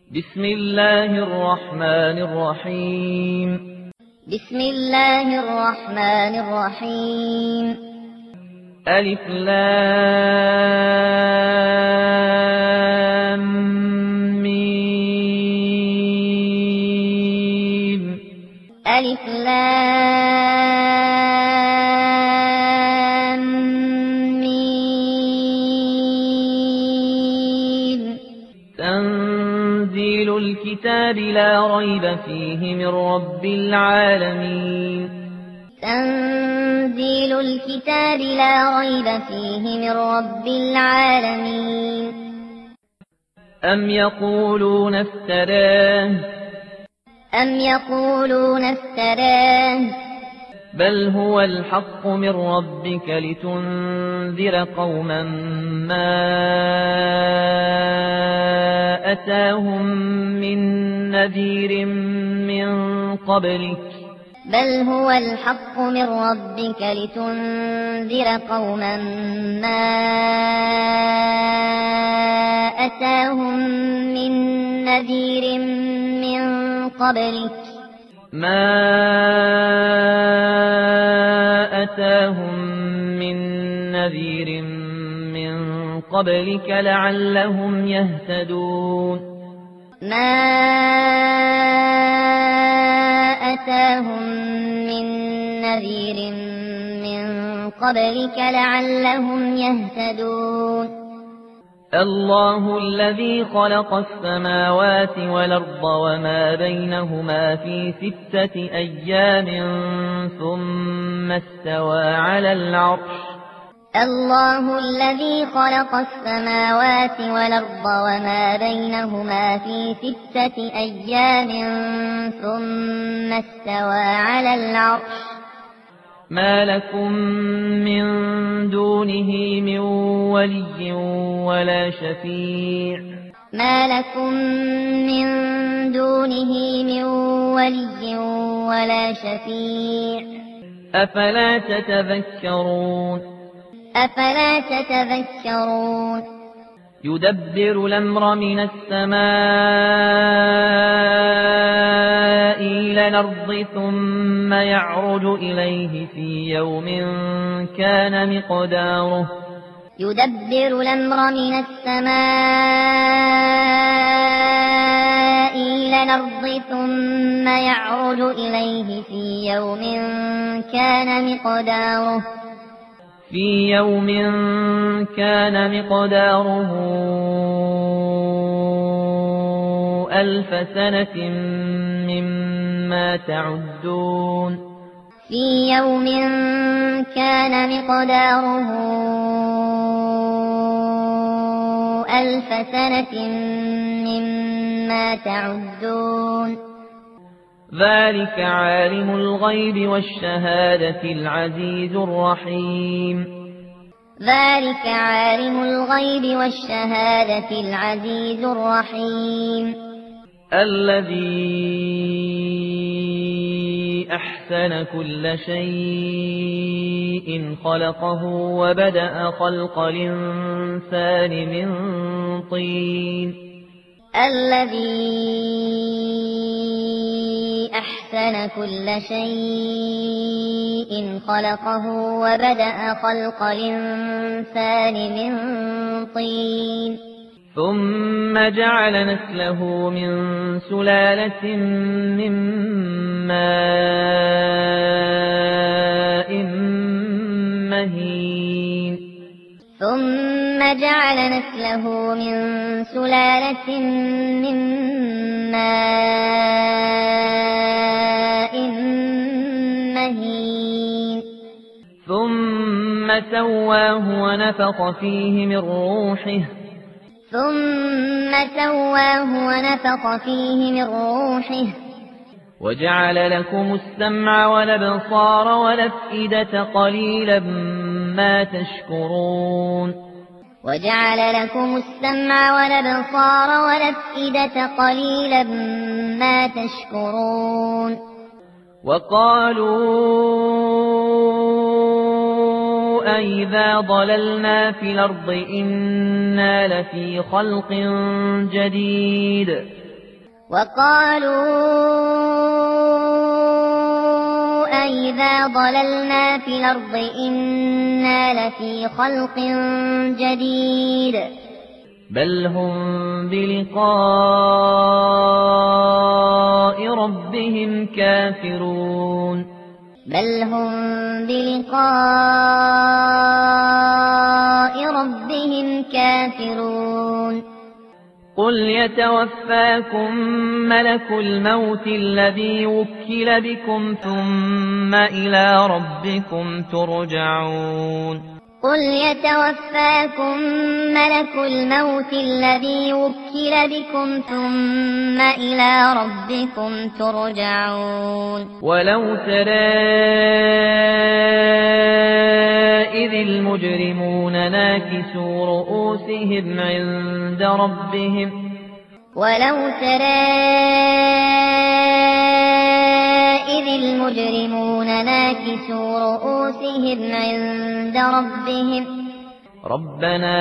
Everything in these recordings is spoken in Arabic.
بسم الله الرحمن الرحيم. بسم الله الرحمن الرحيم. ألف لام ميم. ألف لام ميم. تنزيل الكتاب لا ريب فيه من رب العالمين. تنزيل الكتاب لا ريب فيه من رب العالمين. أم يقولون افتراه. أم يقولون افتراه. بل هو الحق من ربك لتنذر قوما ما أتاهم من نذير من قبلك. بل هو الحق من ربك لتنذر قوما ما أتاهم من نذير من قبلك. ما أتاهم من نذير من قبلك لعلهم يهتدون. ما أتاهم من نذير من قبلك لعلهم يهتدون. الله الذي خلق السماوات والأرض وما بينهما في 6 أيام ثم استوى على العرش. الله الذي خلق السماوات والأرض وما بينهما في 6 أيام ثم استوى على العرش. ما لكم من دونه من ولي ولا شفيع. ما لكم من دونه من ولي ولا شفيع. أفلا تتذكرون. أفلا تتذكرون. يدبر الأمر من السماء إلى الأرض ثم يعرج إليه في يوم كان مقداره. يدبر الأمر من السماء إلى الأرض ثم يعرج إليه في يوم كان مقداره. في يوم كان مقداره 1000 سنة مما تعدون. في يوم كان مقداره 1000 سنة مما تعدون. ذلك عالم الغيب والشهادة العزيز الرحيم. ذلك عالم الغيب والشهادة العزيز الرحيم. الذي أحسن كل شيء خلقه وبدأ خلق الإنسان من طين. الذي أحسن كل شيء خلقه وبدأ خلق الإنسان من طين. ثم جعل نسله من سلالة من ماء مهين. ثم جعل نسله من سلالة من ماء مهين. ثم سواه ونفخ فيه من روحه. ثم سواه ونفخ فيه من روحه. وجعل لكم السمع والأبصار والأفئدة قليلا ما تشكرون. وجعل لكم السمع والأبصار والأفئدة قليلا ما تشكرون. وقالوا أئذا ضللنا في الأرض إنا لفي خلق جديد وقالوا أَإِذَا ضَلَلْنَا فِي الْأَرْضِ إِنَّا لَفِي خَلْقٍ جَدِيدٍ بل هم بلقاء ربهم كافرون بل هم بلقاء ربهم كافرون قل يتوفاكم ملك الموت الذي وكل بكم ثم إلى ربكم ترجعون قل يتوفاكم ملك الموت الذي وكل بكم ثم إلى ربكم ترجعون ولو ترى إذ المجرمون ناكسوا رؤوسهم عند ربهم ولو ترى إذ المجرمون ناكسوا رؤوسهم عند ربهم ربنا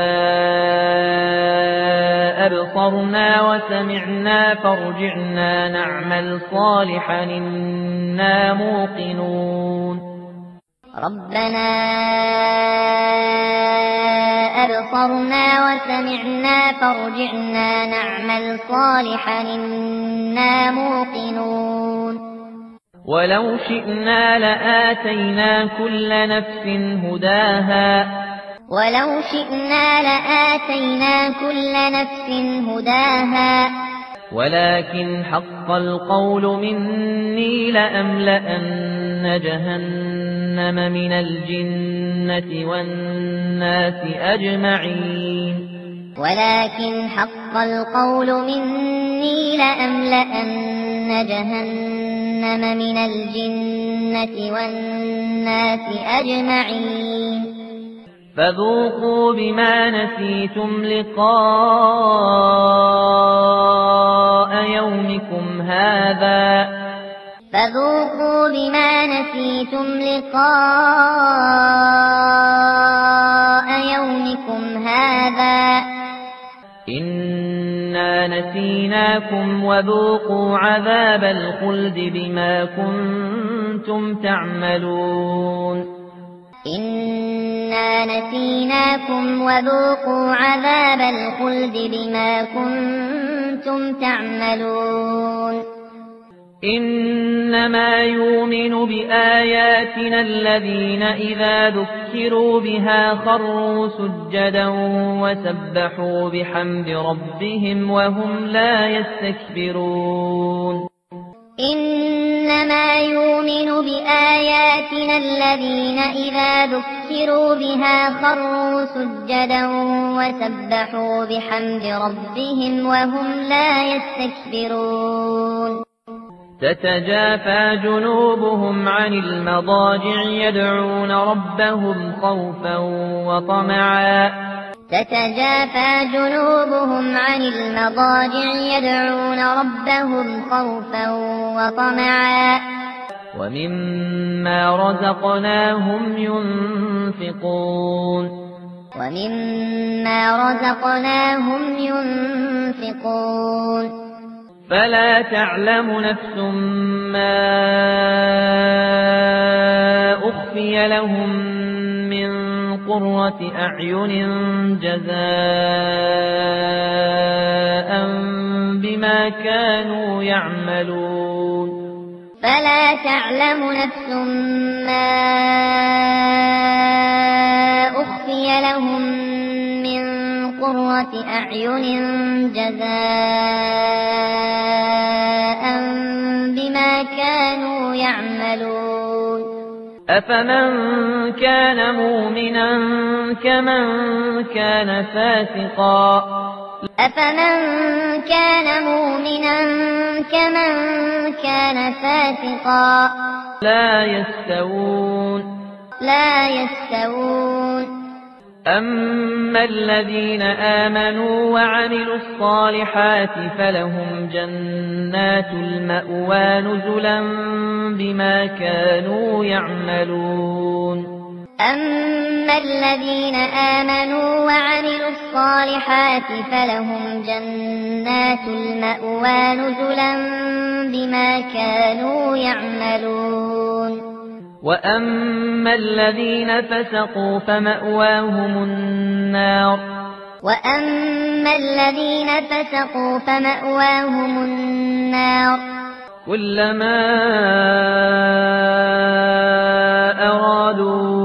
أبصرنا وسمعنا فارجعنا نعمل صالحا إنا موقنون ربنا أبصرنا وسمعنا فارجعنا نعمل صالحا إنا موقنون ولو شئنا لآتينا كل نفس هداها ولو شئنا لآتينا كل نفس هداها ولكن حق القول مني لأملأن جهنم من الجنة والناس أجمعين ولكن حق القول مني لأملأن جهنم من الجنة والناس أجمعين فذوقوا بما نسيتم لقاء يومكم هذا فذوقوا بما نسيتم لقاء يومكم هذا إنا نسيناكم وذوقوا عذاب الخلد بما كنتم تعملون إنا نسيناكم وذوقوا عذاب الخلد بما كنتم تعملون إنما يؤمن بآياتنا الذين إذا ذكروا بها خروا سجدا وسبحوا بحمد ربهم وهم لا يستكبرون إنما يؤمن بآياتنا الذين إذا ذكروا بها خروا سجدا وسبحوا بحمد ربهم وهم لا يستكبرون تتجافى جنوبهم عن المضاجع يدعون ربهم خوفا وطمعا تتجافى جنوبهم عن المضاجع يدعون ربهم خوفا وطمعا ومما رزقناهم ينفقون ومما رزقناهم ينفقون فلا تعلم نفس ما أخفي لهم من قرة أعين جزاء بما كانوا يعملون فلا تعلم نفس ما أخفي لهم من قرة أعين جزاء بما كانوا يعملون أفمن كان مؤمنا كمن كان فاسقا أفمن كان مؤمنا كمن كان فاسقا لا يستوون أما الذين آمنوا وعملوا الصالحات فلهم جنات المأوى نزلا بما كانوا يعملون أما الذين آمنوا وعملوا الصالحات فلهم جنات المأوى نزلا بما كانوا يعملون وأما الذين فسقوا فمأواهم النار كلما أرادوا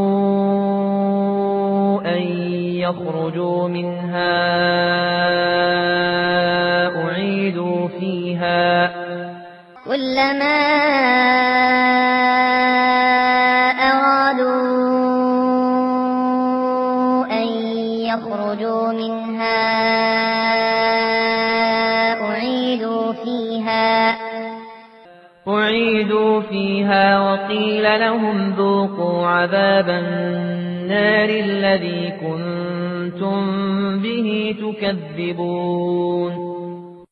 أن يخرجوا منها أعيدوا فيها وقيل لهم ذوقوا عذاب النار الذي كنتم به تكذبون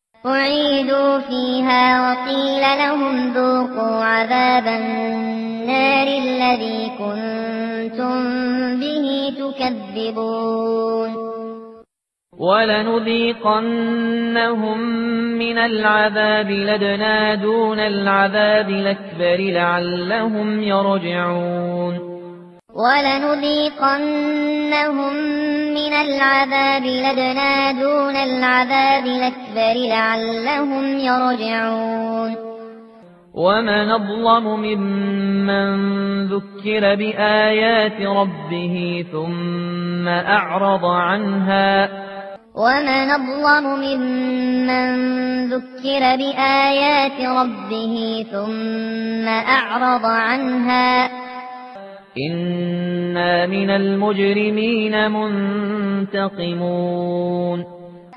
ولنذيقنهم من العذاب الأدنى دون العذاب الأكبر لعلهم يرجعون ومن أظلم ممن ذكر بآيات ربه ثم أعرض عنها إنا من المجرمين منتقمون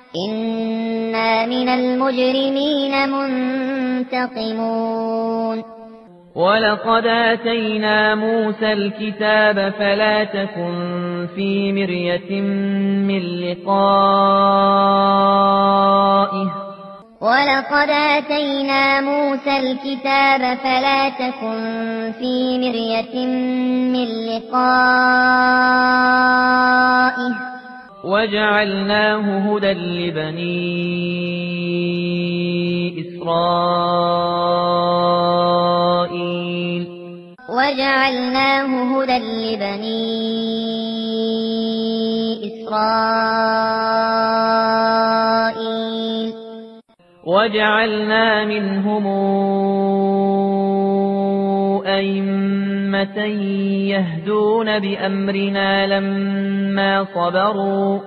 ولقد آتينا موسى الكتاب فلا تكن في مرية من لقائه وجعلناه هدى لبني إسرائيل وجعلنا منهم أئمة يهدون بأمرنا لما صبروا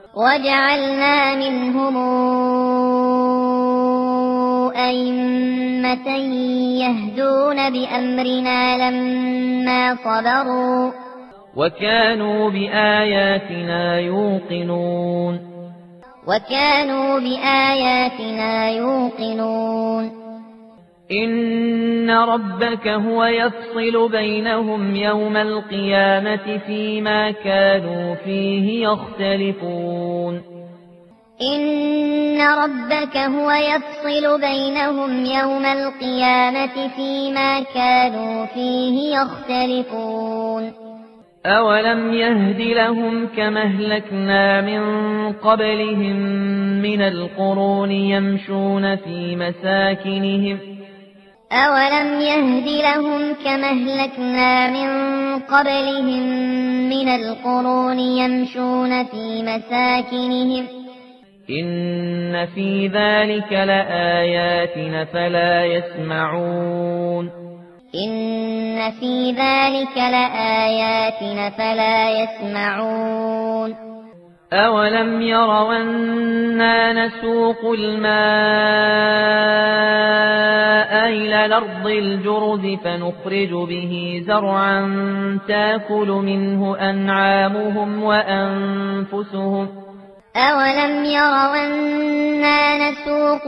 وكانوا بآياتنا يوقنون إن ربك هو يفصل بينهم يوم القيامة فيما كانوا فيه يختلفون أولم يهد لهم كما أهلكنا من قبلهم من القرون يمشون في مساكنهم إن في ذلك لآيات فلا يسمعون أولم يروا أنا نسوق الماء إلى الأرض الجرز فنخرج به زرعا تأكل منه أنعامهم وأنفسهم أولم يروا أنا نسوق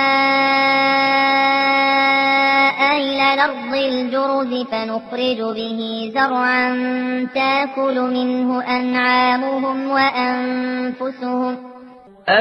الماء إلى الأرض الجرز فنخرج به زرعا تأكل منه أنعامهم وأنفسهم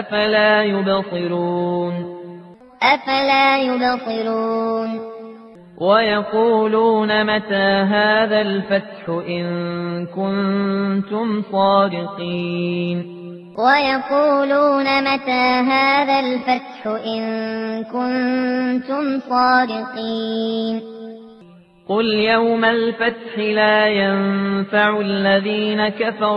أفلا يبصرون ويقولون متى هذا الفتح إن كنتم صادقين ويقولون متى هذا الفتح إن كنتم صادقين قل يوم الفتح لا ينفع الذين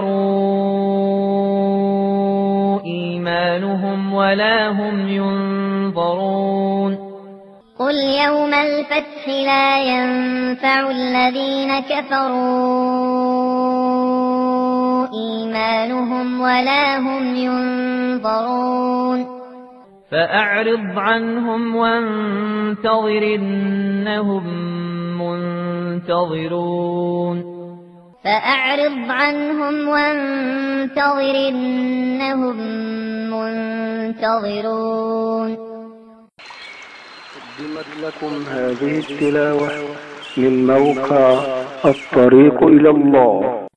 كفروا إيمانهم ولا هم ينظرون قل يوم الفتح لا ينفع الذين كفروا إيمانهم ولا هم ينظرون فأعرض عنهم وانتظر إنهم منتظرون فأعرض عنهم وانتظر إنهم منتظرون. قدمت لكم هذه التلاوة من موقع الطريق إلى الله.